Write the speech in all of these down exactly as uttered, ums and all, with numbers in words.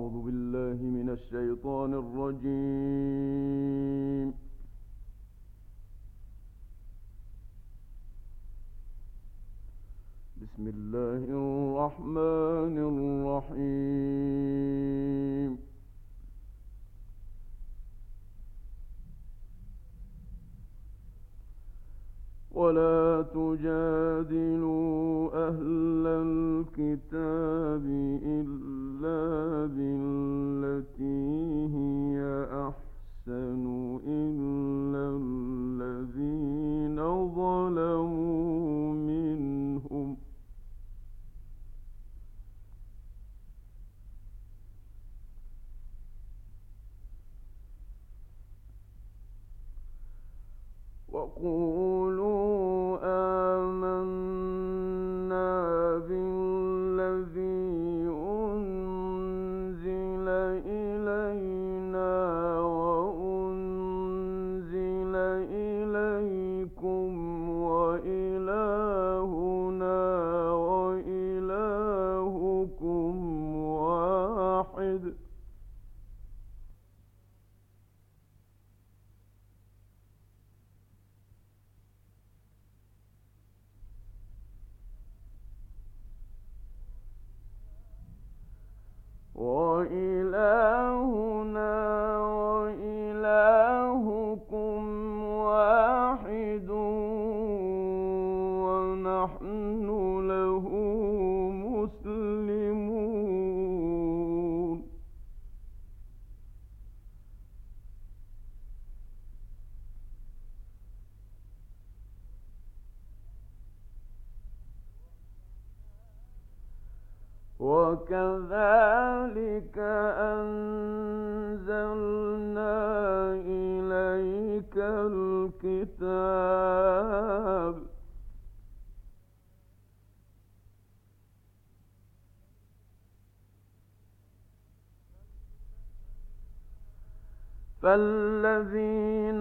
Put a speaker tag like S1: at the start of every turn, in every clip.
S1: أعوذ بالله من الشيطان الرجيم. بسم الله الرحمن الرحيم. ولا تجادلوا أهل الكتاب إلا بالتي هي أحسن إلا الذين ظلموا منهم وقولوا آمنا بالذي أنزل إلينا وأنزل إليكم وإلهنا وإلهكم واحد وإلهنا وإلهكم واحد ونحن له مسلمون. وكذلك أنزلنا إليك الكتاب فالذين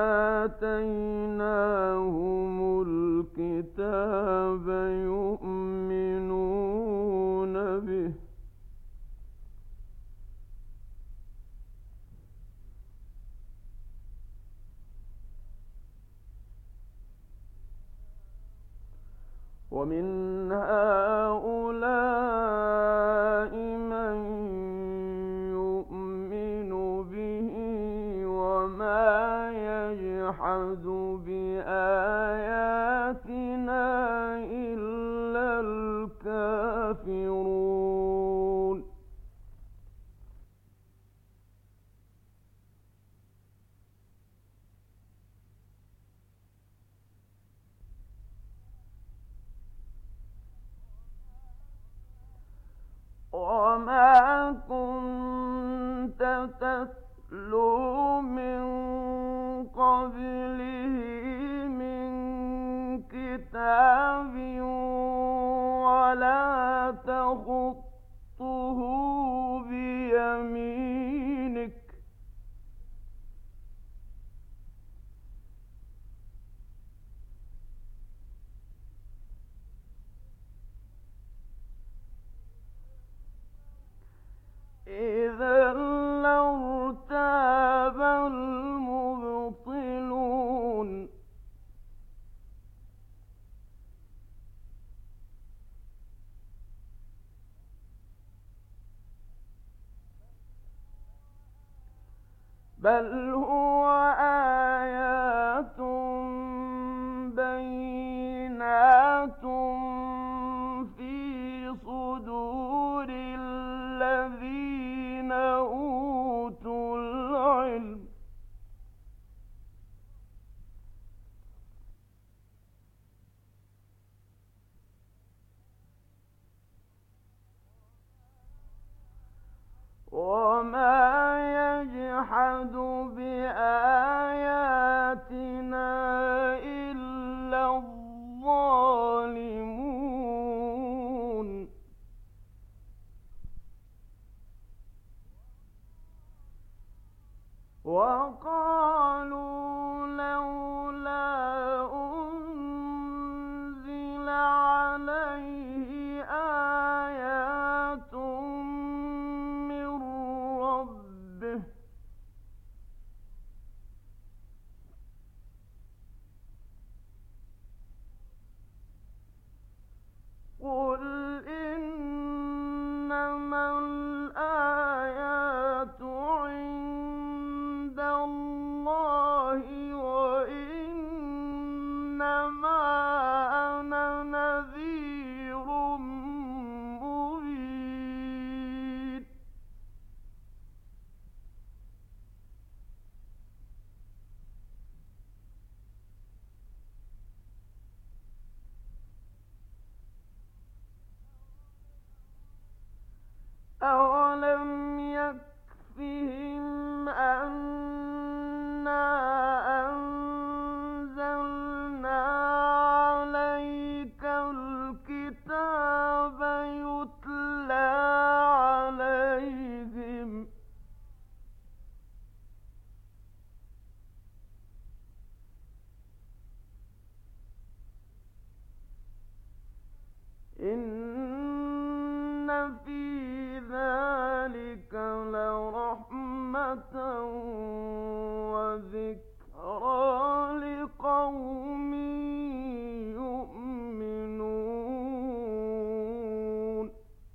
S1: آتيناهم الكتاب يؤمنون به ومن هؤلاء من يؤمن به وما يجحد بآياتنا إلا الكافرون. وما كنت تتلو من قبله من كتاب ولا تخطه بيمينك إذا لارتاب المبطلون. بل هو آيات بينات في صدور الذين أوتوا العلم وما يجحد بآياتنا إلا الظالمون. الظالمون. في ذلك لرحمة وذكرى لقوم يؤمنون.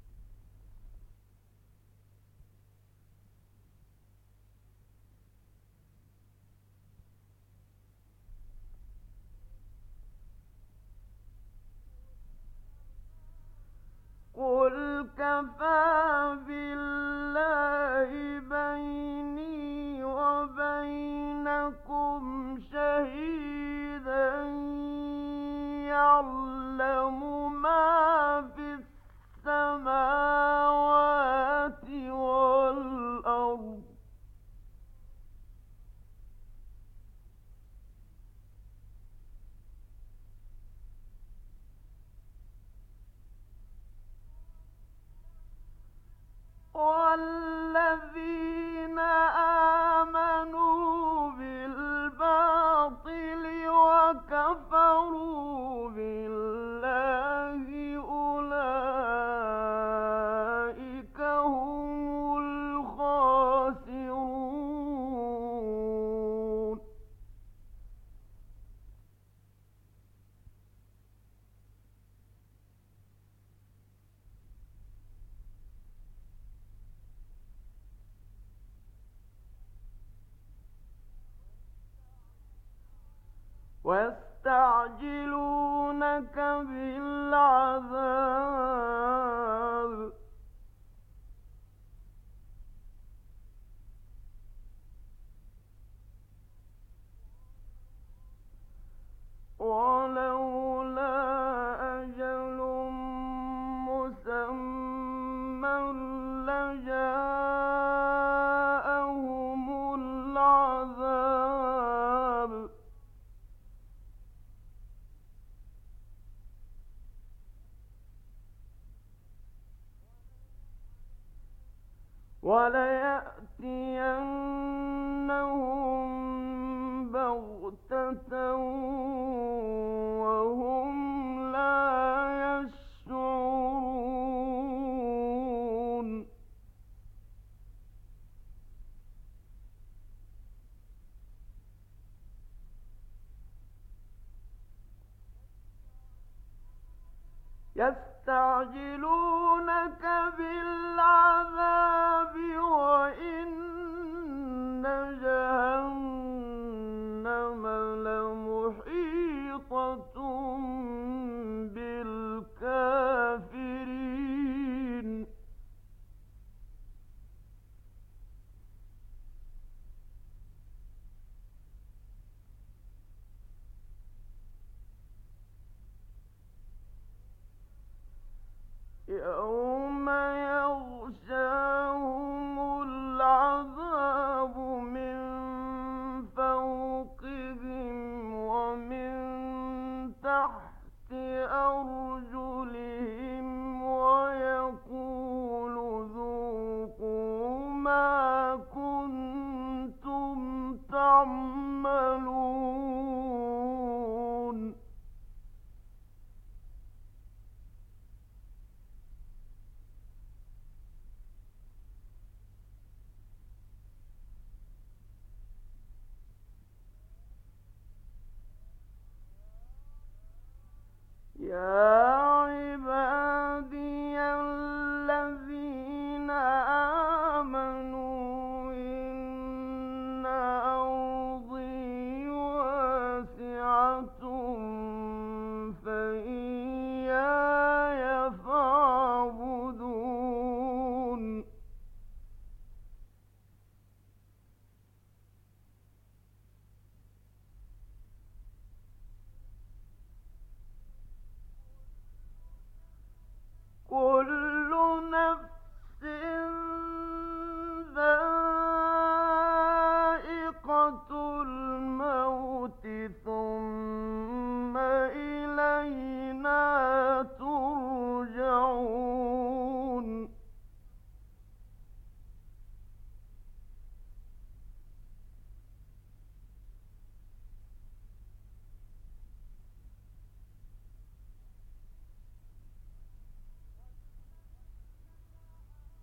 S1: قل كفى بالله بيني وبينكم شهيدا يعلم ما في السماوات والأرض والذين آمنوا بالباطل وكفروا بالله أولئك هم الخاسرون. ويستعجلونك بالعذاب ولولا أجل مسمى لجاءهم العذاب وليأتينهم بغتة وهم لا يشعرون. يستعجلونك بالعذاب وإن جهنم لمحيطة بالكافرين. يوم يغشاهم العذاب من فوقهم ومن تحت أرجلهم ويقول ذوقوا ما كنتم تعملون.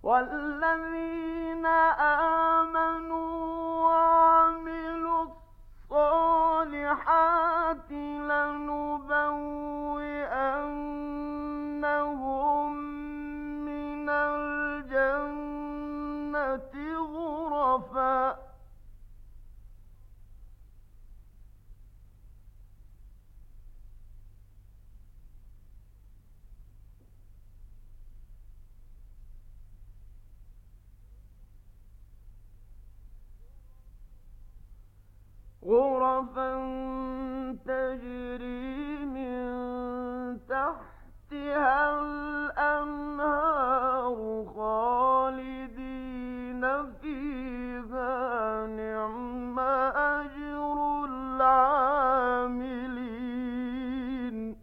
S1: والذين آمنوا وعملوا الصالحات لنبوئنهم من الجنة غرفا غرفا تجري من تحتها الأنهار خالدين فيها نعم أجر العاملين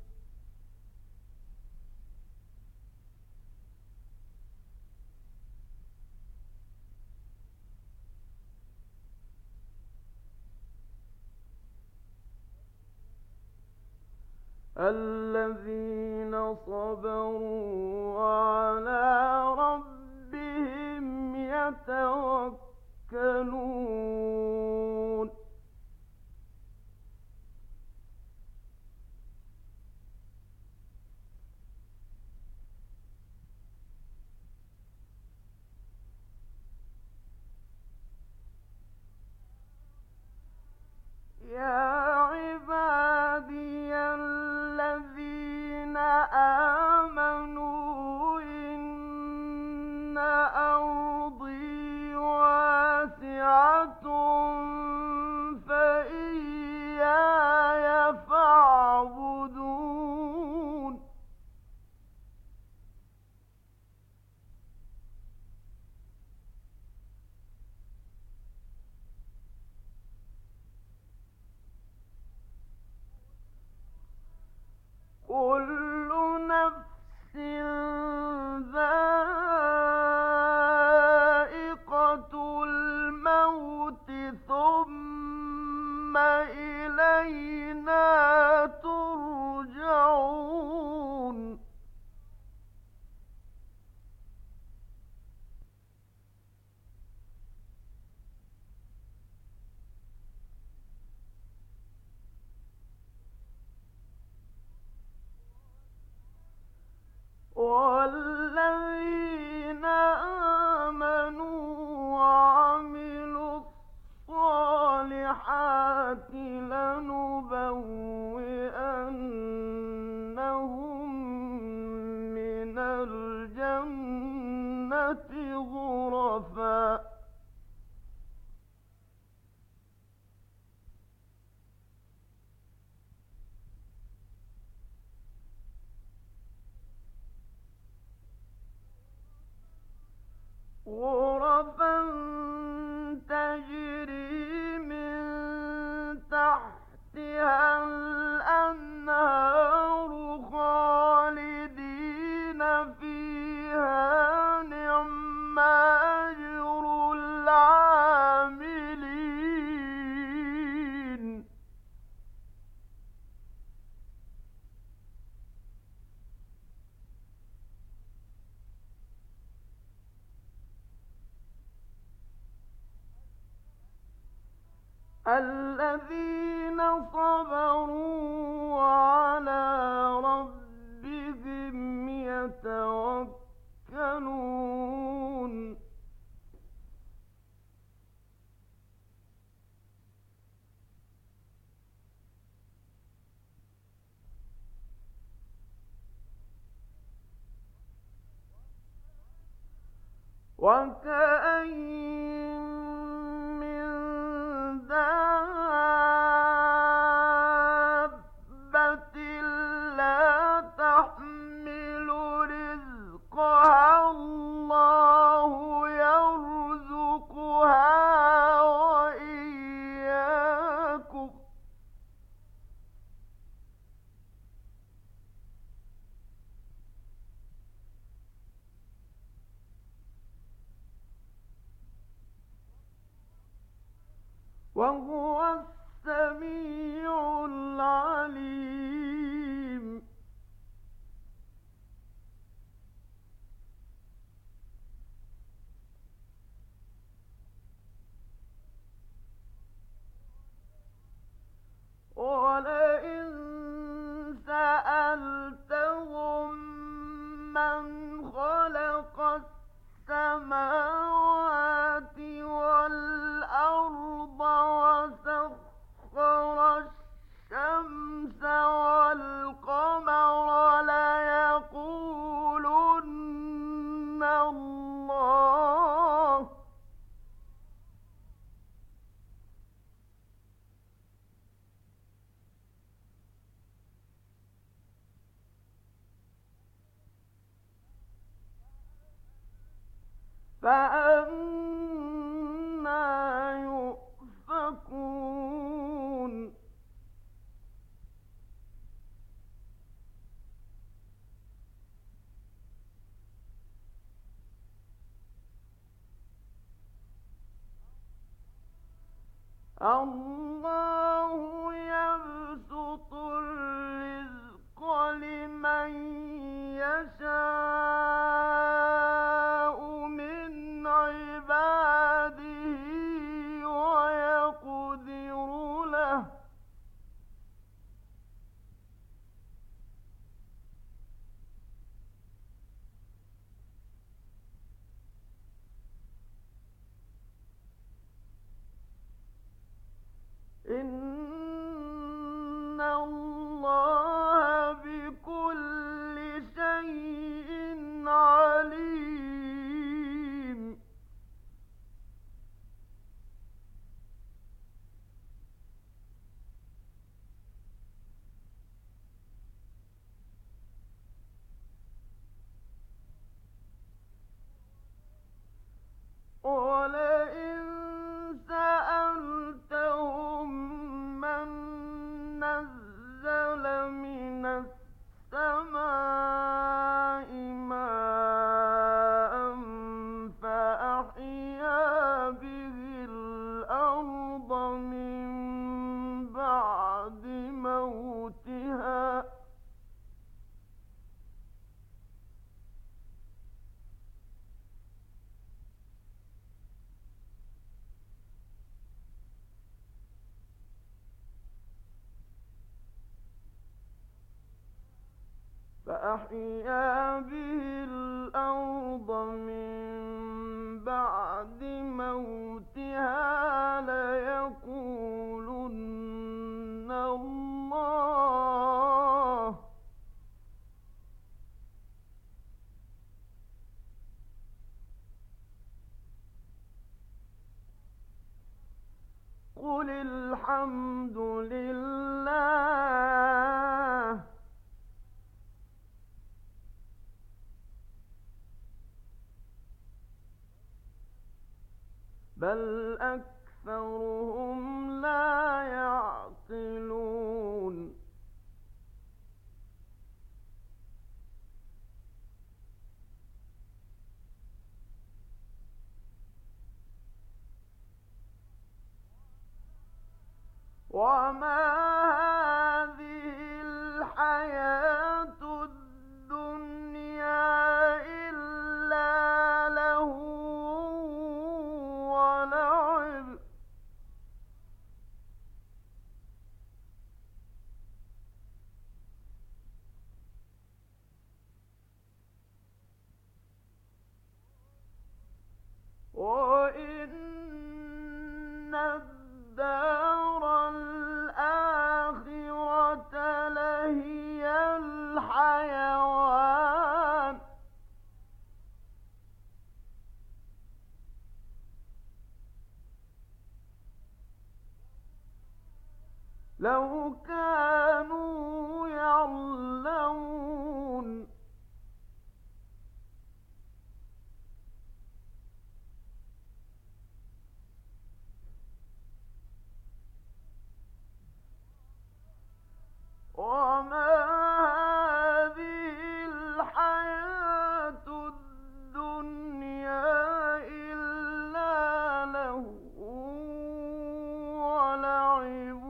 S1: الذين صبروا وعلى ربهم يتوكلون يا عبادي الذين آمنوا إن أرضي واسعة فإياي فاعبدون كل نفس ذائقة الموت ثم إلينا ترجعون والذين آمنوا وعملوا الصالحات لنبوئنهم من الجنة غرفا غرفا تجري من تحتها الأنهار خالدين فيها نعم أجر العاملين الذين صبروا وعلى ربهم يتوكلون وكأين من دابة لا تحمل رزقها الله يرزقها وإياكم وهو السميع العليم فأنى يؤفكون الله يبسط الرزق لمن يشاء من عباده ويقدر له إن الله بكل شيء عليم ولئن سألتهم من نزل من السماء ماء فأحيا به الأرض من بعد موتها فأحيا به الأرض من بعد موتها ليقولن الله قل الحمد لله بل أكثرهم لا يعقلون وما هذه الحياة الدنيا إلا لهو ولعب وإن الدار الآخرة لهي الحيوان لو كانوا يعلمون وما هذه الحياة الدنيا إلا لهو ولعب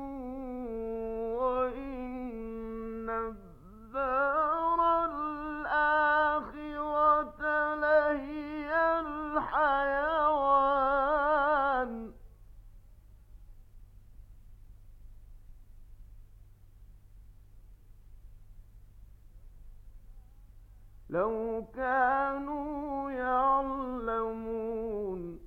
S1: وإن الدار الآخرة لهي الحيوان لو كانوا يعلمون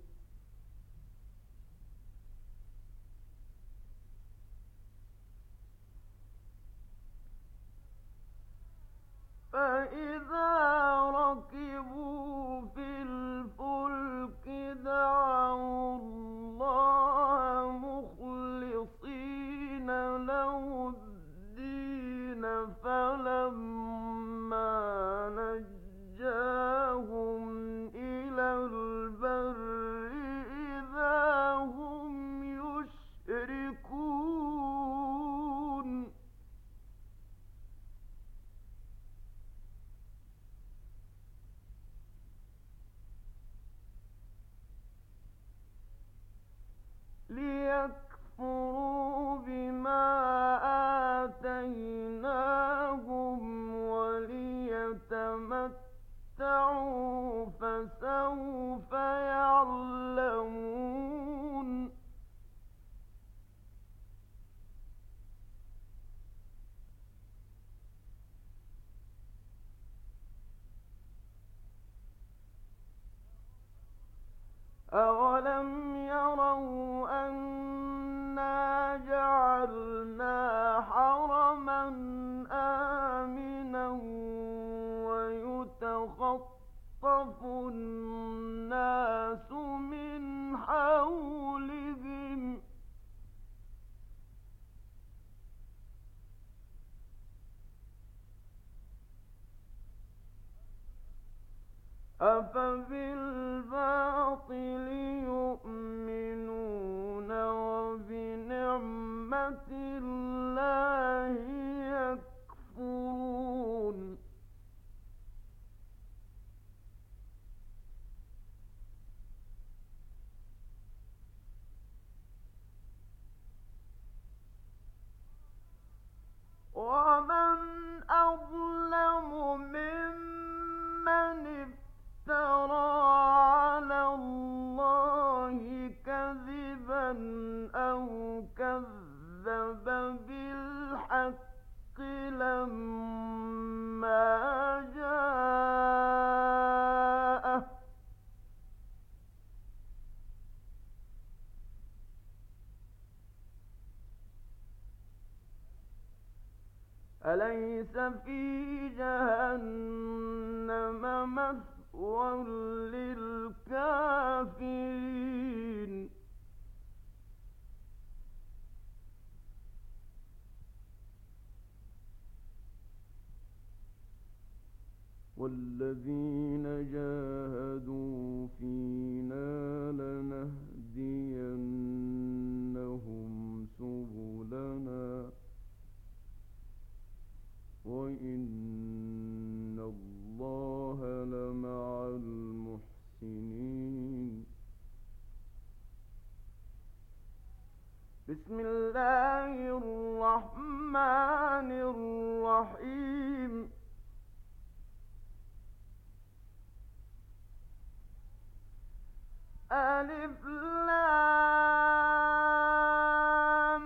S1: فإذا ركبوا في الفلك دعوا الله مخلصين له الدين فلما نجاهم إلى البر أولم يروا أنا جعلنا حرما آمنا ويتخطف الناس من حولهم أفبالباطل يؤمنون وبنعمة الله يكفرون ومن أظلم ممن افترى على الله كذبا أو كذب بالحق لما جاءه أليس في جهنم مثوى للكافرين والذين جاهدوا فينا لنهدينهم سبلنا وإن الله لمع المحسنين بسم الله الرحمن الرحيم ألف لام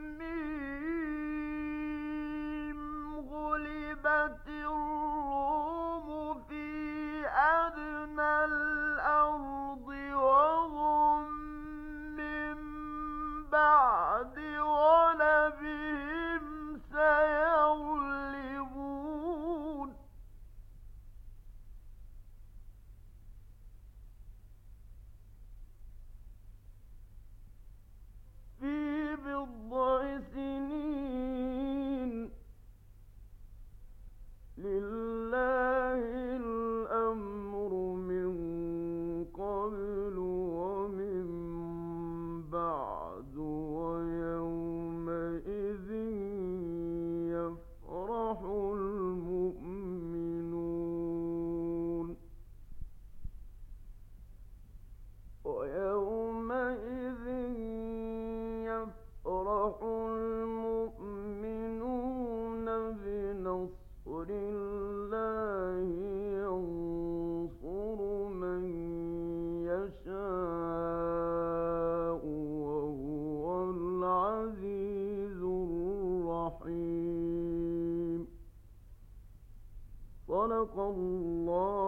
S1: ميم غلبت الروم في أدنى الأرض وهم من بعد غلبهم سيغلبون في بضع سنين لله الأمر من قبل ومن بعد ويومئذ يفرح المؤمنون ويومئذ يفرح المؤمنون بنصر الله ينصر من يشاء وهو العزيز الرحيم صدق الله